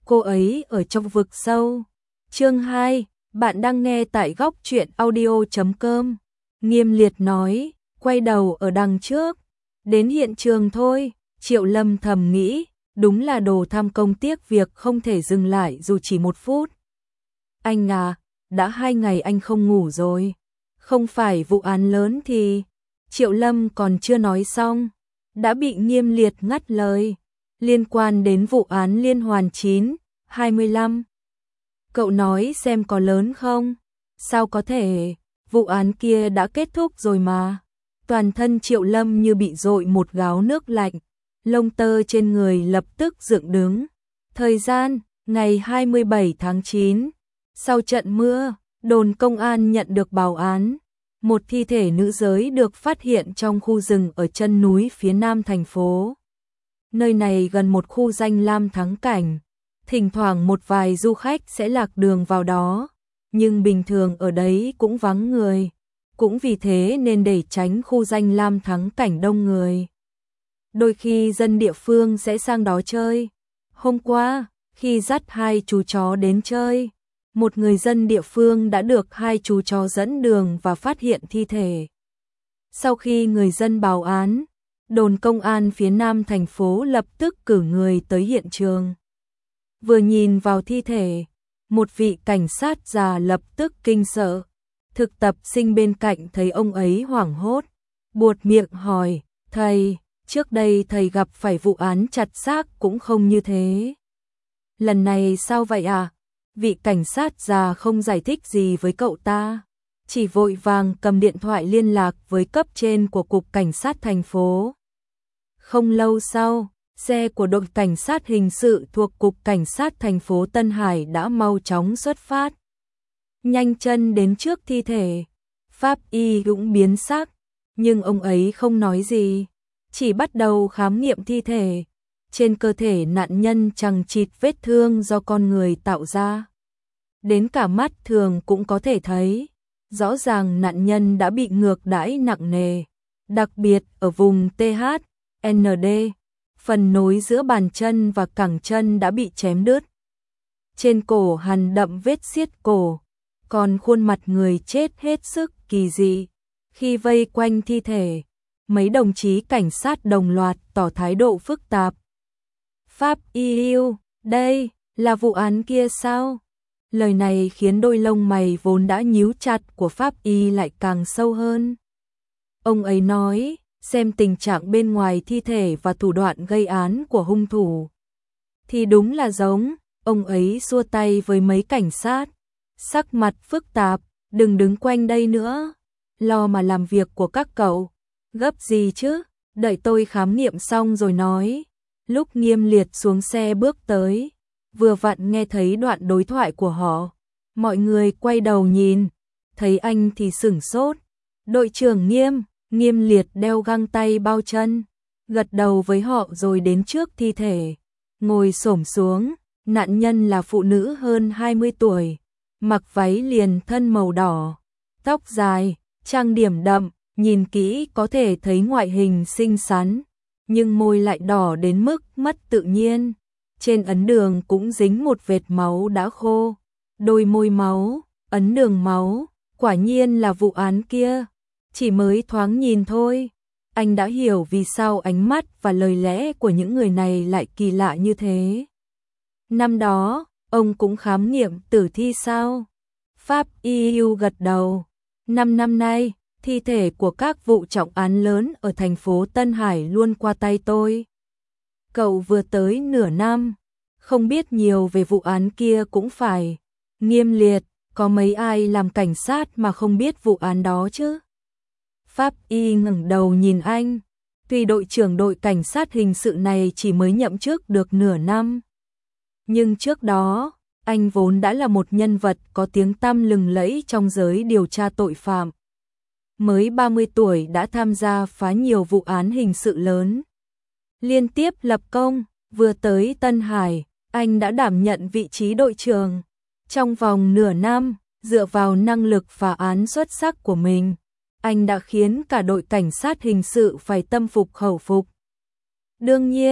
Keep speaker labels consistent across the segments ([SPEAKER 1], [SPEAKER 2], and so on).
[SPEAKER 1] cô ấy ở trong vực sâu. Chương 2, bạn đang nghe tại góc truyện audio.com. Nghiêm Liệt nói, quay đầu ở đằng trước, đến hiện trường thôi. Triệu Lâm thầm nghĩ, đúng là đồ tham công tiếc việc, không thể dừng lại dù chỉ 1 phút. Anh à, đã 2 ngày anh không ngủ rồi. Không phải vụ án lớn thì... Triệu Lâm còn chưa nói xong, đã bị Nghiêm Liệt ngắt lời. Liên quan đến vụ án liên hoàn 9/25. Cậu nói xem có lớn không? Sao có thể, vụ án kia đã kết thúc rồi mà. Toàn thân Triệu Lâm như bị dội một gáo nước lạnh, lông tơ trên người lập tức dựng đứng. Thời gian, ngày 27 tháng 9. Sau trận mưa, đồn công an nhận được báo án. Một thi thể nữ giới được phát hiện trong khu rừng ở chân núi phía nam thành phố. Nơi này gần một khu danh lam thắng cảnh. Thỉnh thoảng một vài du khách sẽ lạc đường vào đó, nhưng bình thường ở đấy cũng vắng người. Cũng vì thế nên để tránh khu danh lam thắng cảnh đông người, đôi khi dân địa phương sẽ sang đó chơi. Hôm qua, khi dắt 2 chú chó đến chơi, một người dân địa phương đã được 2 chú chó dẫn đường và phát hiện thi thể. Sau khi người dân báo án, đồn công an phía nam thành phố lập tức cử người tới hiện trường. Vừa nhìn vào thi thể, một vị cảnh sát già lập tức kinh sợ. Thực tập sinh bên cạnh thấy ông ấy hoảng hốt, buột miệng hỏi, thầy, trước đây thầy gặp phải vụ án chặt xác cũng không như thế. Lần này sao vậy à? Vị cảnh sát già không giải thích gì với cậu ta, chỉ vội vàng cầm điện thoại liên lạc với cấp trên của cục cảnh sát thành phố. Không lâu sau, xe của đội cảnh sát hình sự thuộc cục cảnh sát thành phố Tân Hải đã mau chóng xuất phát. Nhanh chân đến trước thi thể, pháp y cũng biến sắc, nhưng ông ấy không nói gì, chỉ bắt đầu khám nghiệm thi thể. Trên cơ thể nạn nhân chằng chịt vết thương do con người tạo ra. Đến cả mắt thường cũng có thể thấy, rõ ràng nạn nhân đã bị ngược đãi nặng nề, đặc biệt ở vùng THND, phần nối giữa bàn chân và cẳng chân đã bị chém đứt. Trên cổ hằn đậm vết xiết cổ, còn khuôn mặt người chết hết sức kỳ dị. Khi vây quanh thi thể, mấy đồng chí cảnh sát đồng loạt tỏ thái độ phức tạp. Pháp y yêu, đây là vụ án kia sao? Lời này khiến đôi lông mày vốn đã nhíu chặt của pháp y lại càng sâu hơn. Ông ấy nói, xem tình trạng bên ngoài thi thể và thủ đoạn gây án của hung thủ thì đúng là giống. Ông ấy xua tay với mấy cảnh sát, sắc mặt phức tạp, đừng đứng quanh đây nữa, lo mà làm việc của các cậu. Gấp gì chứ, đợi tôi khám nghiệm xong rồi nói. Lúc Nghiêm Liệt xuống xe bước tới, vừa vặn nghe thấy đoạn đối thoại của họ. Mọi người quay đầu nhìn, thấy anh thì sửng sốt. Đội trưởng Nghiêm. Nghiêm Liệt đeo găng tay bao chân, gật đầu với họ rồi đến trước thi thể, ngồi xổm xuống. Nạn nhân là phụ nữ hơn 20 tuổi, mặc váy liền thân màu đỏ, tóc dài, trang điểm đậm, nhìn kỹ có thể thấy ngoại hình xinh xắn, nhưng môi lại đỏ đến mức mất tự nhiên. Trên ấn đường cũng dính một vệt máu đã khô, đôi môi máu, ấn đường máu, quả nhiên là vụ án kia. Chỉ mới thoáng nhìn thôi, anh đã hiểu vì sao ánh mắt và lời lẽ của những người này lại kỳ lạ như thế. Năm đó, ông cũng khám nghiệm tử thi sao? Pháp y gật đầu. 5 năm nay, thi thể của các vụ trọng án lớn ở thành phố Tân Hải luôn qua tay tôi. Cậu vừa tới nửa năm, không biết nhiều về vụ án kia cũng phải. Nghiêm Liệt, có mấy ai làm cảnh sát mà không biết vụ án đó chứ? Pháp y ngẩng đầu nhìn anh. Tuy đội trưởng đội cảnh sát hình sự này chỉ mới nhậm chức được nửa năm, nhưng trước đó, anh vốn đã là một nhân vật có tiếng tăm lừng lẫy trong giới điều tra tội phạm. Mới 30 tuổi đã tham gia phá nhiều vụ án hình sự lớn, liên tiếp lập công. Vừa tới Tân Hải, anh đã đảm nhận vị trí đội trưởng. Trong vòng nửa năm, dựa vào năng lực phá án xuất sắc của mình, anh đã khiến cả đội cảnh sát hình sự phải tâm phục khẩu phục. Đương nhiên,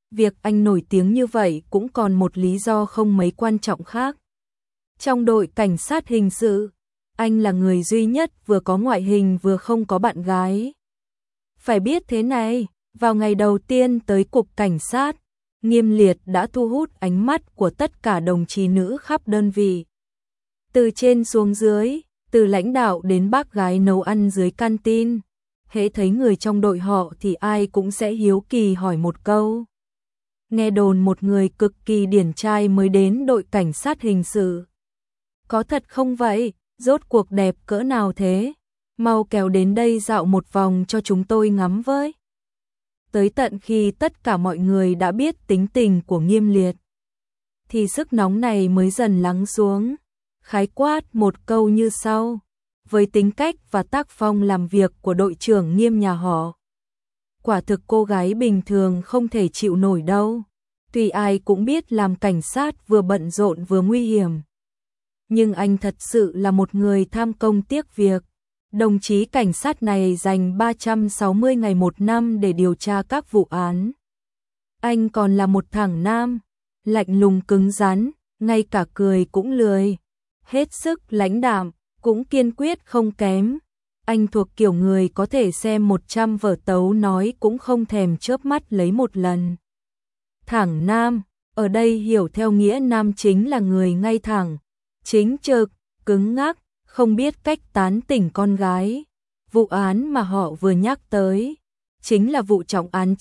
[SPEAKER 1] Việc anh nổi tiếng như vậy cũng còn một lý do không mấy quan trọng khác. Trong đội cảnh sát hình sự, anh là người duy nhất vừa có ngoại hình vừa không có bạn gái. Phải biết thế này, vào ngày đầu tiên tới cục cảnh sát, Nghiêm Liệt đã thu hút ánh mắt của tất cả đồng chí nữ khắp đơn vị. Từ trên xuống dưới, từ lãnh đạo đến bác gái nấu ăn dưới canteen, hễ thấy người trong đội họ thì ai cũng sẽ hiếu kỳ hỏi một câu. Nghe đồn một người cực kỳ điển trai mới đến đội cảnh sát hình sự. Có thật không vậy? Rốt cuộc đẹp cỡ nào thế? Mau kéo đến đây dạo một vòng cho chúng tôi ngắm với. Tới tận khi tất cả mọi người đã biết tính tình của Nghiêm Liệt, thì sức nóng này mới dần lắng xuống. Khái quát một câu như sau: với tính cách và tác phong làm việc của đội trưởng Nghiêm nhà họ, quả thực cô gái bình thường không thể chịu nổi đâu. Tuy ai cũng biết làm cảnh sát vừa bận rộn vừa nguy hiểm, nhưng anh thật sự là một người tham công tiếc việc. Đồng chí cảnh sát này dành 360 ngày một năm để điều tra các vụ án. Anh còn là một thằng nam, lạnh lùng cứng rắn, ngay cả cười cũng lười. Hết sức lãnh đạm, cũng kiên quyết không kém. Anh thuộc kiểu người có thể xem 100 vở tấu nói cũng không thèm chớp mắt lấy một lần. Thẳng nam, ở đây hiểu theo nghĩa nam chính là người ngay thẳng, chính trực, cứng ngắc, không biết cách tán tỉnh con gái. Vụ án mà họ vừa nhắc tới chính là vụ trọng án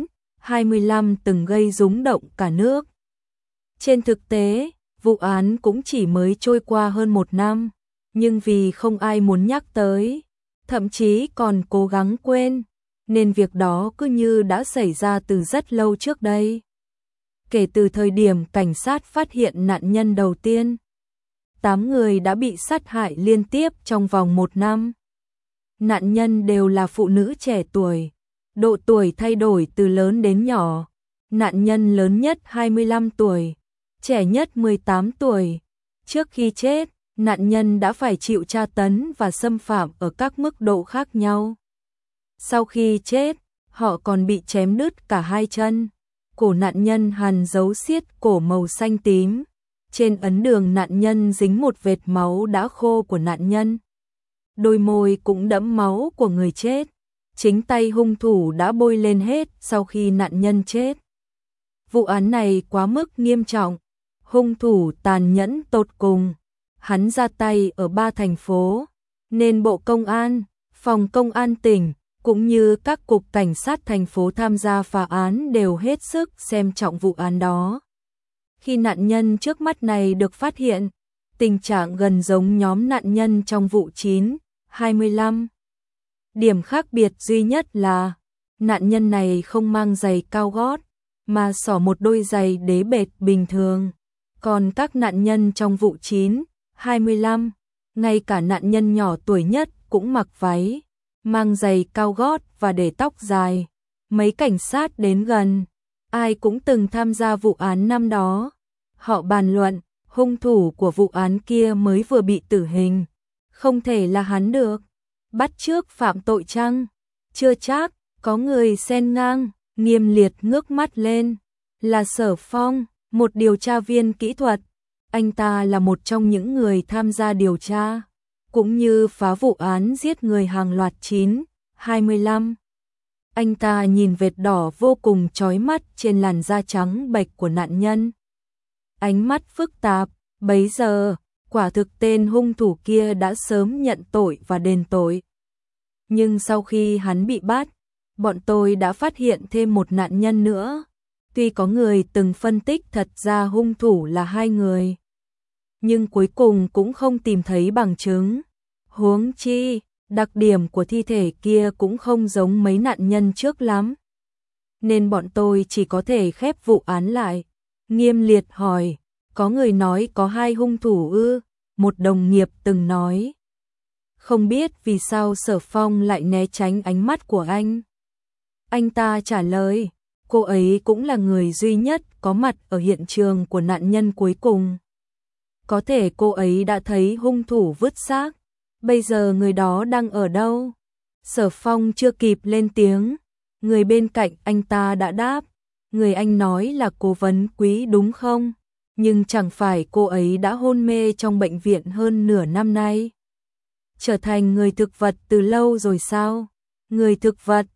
[SPEAKER 1] 9/25 từng gây rúng động cả nước. Trên thực tế, vụ án cũng chỉ mới trôi qua hơn 1 năm, nhưng vì không ai muốn nhắc tới, thậm chí còn cố gắng quên, nên việc đó cứ như đã xảy ra từ rất lâu trước đây. Kể từ thời điểm cảnh sát phát hiện nạn nhân đầu tiên, 8 người đã bị sát hại liên tiếp trong vòng 1 năm. Nạn nhân đều là phụ nữ trẻ tuổi, độ tuổi thay đổi từ lớn đến nhỏ. Nạn nhân lớn nhất 25 tuổi, trẻ nhất 18 tuổi. Trước khi chết, nạn nhân đã phải chịu tra tấn và xâm phạm ở các mức độ khác nhau. Sau khi chết, họ còn bị chém đứt cả 2 chân. Cổ nạn nhân hằn dấu xiết cổ màu xanh tím. Trên ấn đường nạn nhân dính một vệt máu đã khô của nạn nhân. Đôi môi cũng đẫm máu của người chết. Chính tay hung thủ đã bôi lên hết sau khi nạn nhân chết. Vụ án này quá mức nghiêm trọng, hung thủ tàn nhẫn tột cùng. Hắn ra tay ở 3 thành phố, nên Bộ Công an, Phòng Công an tỉnh, cũng như các cục cảnh sát thành phố tham gia phá án đều hết sức xem trọng vụ án đó. Khi nạn nhân trước mắt này được phát hiện, tình trạng gần giống nhóm nạn nhân trong vụ 9/25. Điểm khác biệt duy nhất là nạn nhân này không mang giày cao gót, mà xỏ một đôi giày đế bệt bình thường. Còn các nạn nhân trong vụ 9/25, ngay cả nạn nhân nhỏ tuổi nhất cũng mặc váy, mang giày cao gót và để tóc dài. Mấy cảnh sát đến gần, ai cũng từng tham gia vụ án năm đó. Họ bàn luận, hung thủ của vụ án kia mới vừa bị tử hình, không thể là hắn được. Bắt chước phạm tội chăng? Chưa chắc. Có người xen ngang. Nghiêm Liệt ngước mắt lên. Là Sở Phong, một điều tra viên kỹ thuật. Anh ta là một trong những người tham gia điều tra, cũng như phá vụ án giết người hàng loạt 9/25. Anh ta nhìn vệt đỏ vô cùng chói mắt trên làn da trắng bệch của nạn nhân. Ánh mắt phức tạp, bấy giờ, quả thực tên hung thủ kia đã sớm nhận tội và đền tội. Nhưng sau khi hắn bị bắt, bọn tôi đã phát hiện thêm một nạn nhân nữa. Tuy có người từng phân tích thật ra hung thủ là 2 người, nhưng cuối cùng cũng không tìm thấy bằng chứng. Huống chi, đặc điểm của thi thể kia cũng không giống mấy nạn nhân trước lắm. Nên bọn tôi chỉ có thể khép vụ án lại. Nghiêm Liệt hỏi, có người nói có 2 hung thủ ư? Một đồng nghiệp từng nói. Không biết vì sao Sở Phong lại né tránh ánh mắt của anh. Anh ta trả lời, cô ấy cũng là người duy nhất có mặt ở hiện trường của nạn nhân cuối cùng. Có thể cô ấy đã thấy hung thủ vứt xác. Bây giờ người đó đang ở đâu? Sở Phong chưa kịp lên tiếng, người bên cạnh anh ta đã đáp, người anh nói là Cố Vấn Quý đúng không? Nhưng chẳng phải cô ấy đã hôn mê trong bệnh viện hơn nửa năm nay? Trở thành người thực vật từ lâu rồi sao? Người thực vật,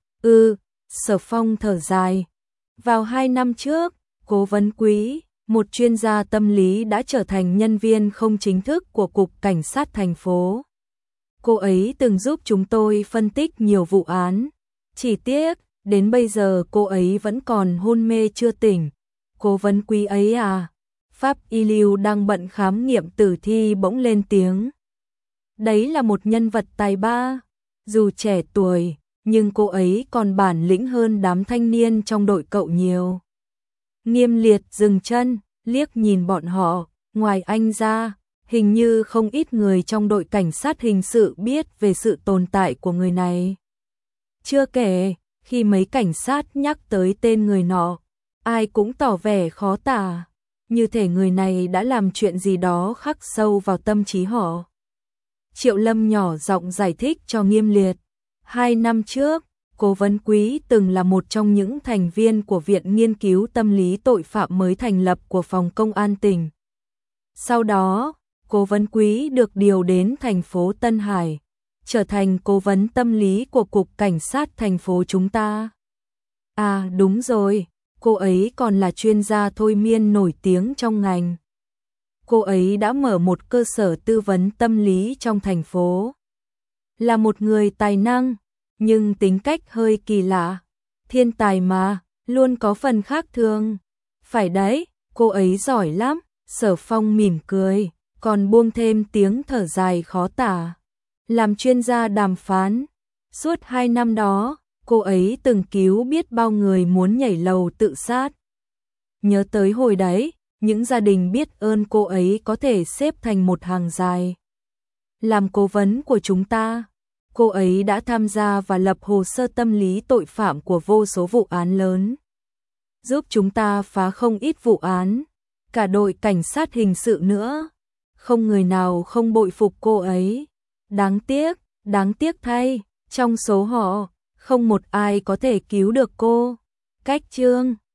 [SPEAKER 1] Sở Phong thở dài. Vào 2 năm trước, Cố Vấn Quý, một chuyên gia tâm lý đã trở thành nhân viên không chính thức của Cục Cảnh sát thành phố. Cô ấy từng giúp chúng tôi phân tích nhiều vụ án. Chỉ tiếc, đến bây giờ cô ấy vẫn còn hôn mê chưa tỉnh. Cố Vấn Quý ấy à? Pháp Y Lưu đang bận khám nghiệm tử thi bỗng lên tiếng. Đấy là một nhân vật tài ba. Dù trẻ tuổi, nhưng cô ấy còn bản lĩnh hơn đám thanh niên trong đội cậu nhiều. Nghiêm Liệt dừng chân, liếc nhìn bọn họ, ngoài anh ra, hình như không ít người trong đội cảnh sát hình sự biết về sự tồn tại của người này. Chưa kể, khi mấy cảnh sát nhắc tới tên người nọ, ai cũng tỏ vẻ khó tả, như thể người này đã làm chuyện gì đó khắc sâu vào tâm trí họ. Triệu Lâm nhỏ giọng giải thích cho Nghiêm Liệt. 2 năm trước, Cố Vấn Quý từng là một trong những thành viên của Viện Nghiên cứu Tâm lý Tội phạm mới thành lập của Phòng Công an tỉnh. Sau đó, Cố Vấn Quý được điều đến thành phố Tân Hải, trở thành cố vấn tâm lý của Cục Cảnh sát thành phố chúng ta. À đúng rồi, cô ấy còn là chuyên gia thôi miên nổi tiếng trong ngành. Cô ấy đã mở một cơ sở tư vấn tâm lý trong thành phố. Là một người tài năng, nhưng tính cách hơi kỳ lạ. Thiên tài mà, luôn có phần khác thường. Phải đấy, cô ấy giỏi lắm. Sở Phong mỉm cười, còn buông thêm tiếng thở dài khó tả. Làm chuyên gia đàm phán, suốt 2 năm đó, cô ấy từng cứu biết bao người muốn nhảy lầu tự sát. Nhớ tới hồi đấy, những gia đình biết ơn cô ấy có thể xếp thành một hàng dài. Làm cố vấn của chúng ta, cô ấy đã tham gia và lập hồ sơ tâm lý tội phạm của vô số vụ án lớn, giúp chúng ta phá không ít vụ án, cả đội cảnh sát hình sự nữa. Không người nào không bội phục cô ấy. Đáng tiếc thay, trong số họ, không một ai có thể cứu được cô. Cách chương